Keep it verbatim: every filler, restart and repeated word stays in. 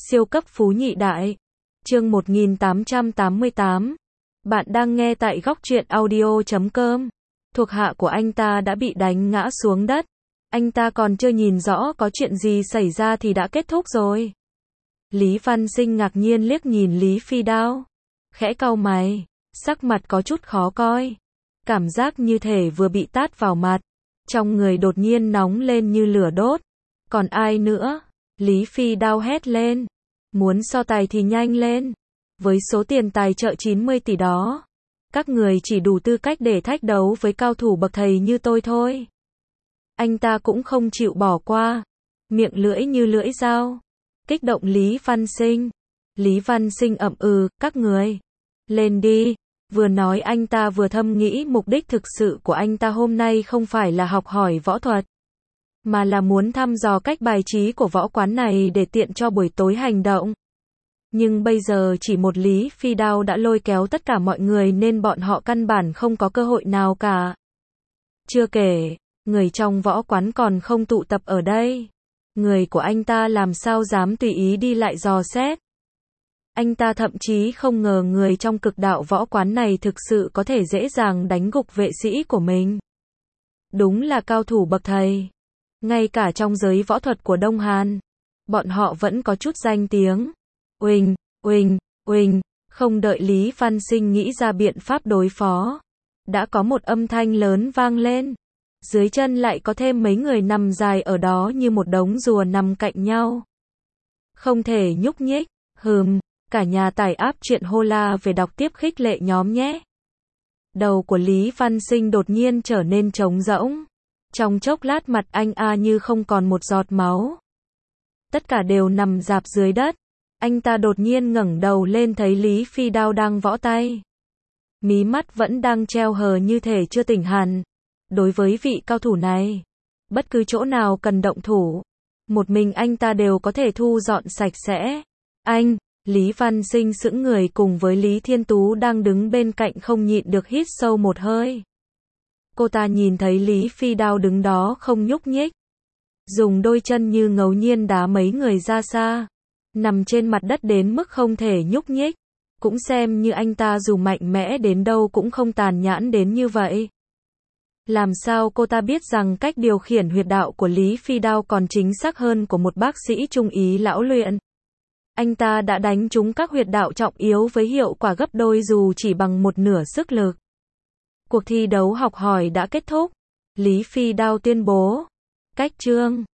Siêu cấp phú nhị đại. Chương một nghìn tám trăm tám mươi tám. Bạn đang nghe tại góc truyện audio chấm com. Thuộc hạ của anh ta đã bị đánh ngã xuống đất. Anh ta còn chưa nhìn rõ có chuyện gì xảy ra thì đã kết thúc rồi. Lý Văn Sinh ngạc nhiên liếc nhìn Lý Phi Đao. Khẽ cau mày, sắc mặt có chút khó coi. Cảm giác như thể vừa bị tát vào mặt. Trong người đột nhiên nóng lên như lửa đốt. Còn ai nữa? Lý Phi Đao hét lên. Muốn so tài thì nhanh lên. Với số tiền tài trợ chín mươi tỷ đó, các người chỉ đủ tư cách để thách đấu với cao thủ bậc thầy như tôi thôi. Anh ta cũng không chịu bỏ qua. Miệng lưỡi như lưỡi dao. Kích động Lý Văn Sinh. Lý Văn Sinh ậm ừ, các người. Lên đi. Vừa nói anh ta vừa thầm nghĩ mục đích thực sự của anh ta hôm nay không phải là học hỏi võ thuật, mà là muốn thăm dò cách bài trí của võ quán này để tiện cho buổi tối hành động. Nhưng bây giờ chỉ một Lý Phi Đao đã lôi kéo tất cả mọi người nên bọn họ căn bản không có cơ hội nào cả. Chưa kể, người trong võ quán còn không tụ tập ở đây. Người của anh ta làm sao dám tùy ý đi lại dò xét. Anh ta thậm chí không ngờ người trong cực đạo võ quán này thực sự có thể dễ dàng đánh gục vệ sĩ của mình. Đúng là cao thủ bậc thầy. Ngay cả trong giới võ thuật của Đông Hàn, bọn họ vẫn có chút danh tiếng. Uỳnh, uỳnh, uỳnh, không đợi Lý Văn Sinh nghĩ ra biện pháp đối phó. Đã có một âm thanh lớn vang lên. Dưới chân lại có thêm mấy người nằm dài ở đó như một đống rùa nằm cạnh nhau. Không thể nhúc nhích, hừm, cả nhà tải app truyện hô la về đọc tiếp khích lệ nhóm nhé. Đầu của Lý Văn Sinh đột nhiên trở nên trống rỗng. Trong chốc lát mặt anh a như không còn một giọt máu. Tất cả đều nằm rạp dưới đất. Anh ta đột nhiên ngẩng đầu lên thấy Lý Phi Đao đang võ tay. Mí mắt vẫn đang treo hờ như thể chưa tỉnh hẳn. Đối với vị cao thủ này, bất cứ chỗ nào cần động thủ, một mình anh ta đều có thể thu dọn sạch sẽ. Anh, Lý Văn Sinh sững người cùng với Lý Thiên Tú đang đứng bên cạnh không nhịn được hít sâu một hơi. Cô ta nhìn thấy Lý Phi Đao đứng đó không nhúc nhích, dùng đôi chân như ngẫu nhiên đá mấy người ra xa, nằm trên mặt đất đến mức không thể nhúc nhích. Cũng xem như anh ta dù mạnh mẽ đến đâu cũng không tàn nhẫn đến như vậy. Làm sao cô ta biết rằng cách điều khiển huyệt đạo của Lý Phi Đao còn chính xác hơn của một bác sĩ trung ý lão luyện. Anh ta đã đánh trúng các huyệt đạo trọng yếu với hiệu quả gấp đôi dù chỉ bằng một nửa sức lực. Cuộc thi đấu học hỏi đã kết thúc. Lý Phi Đao tuyên bố. Cách chương.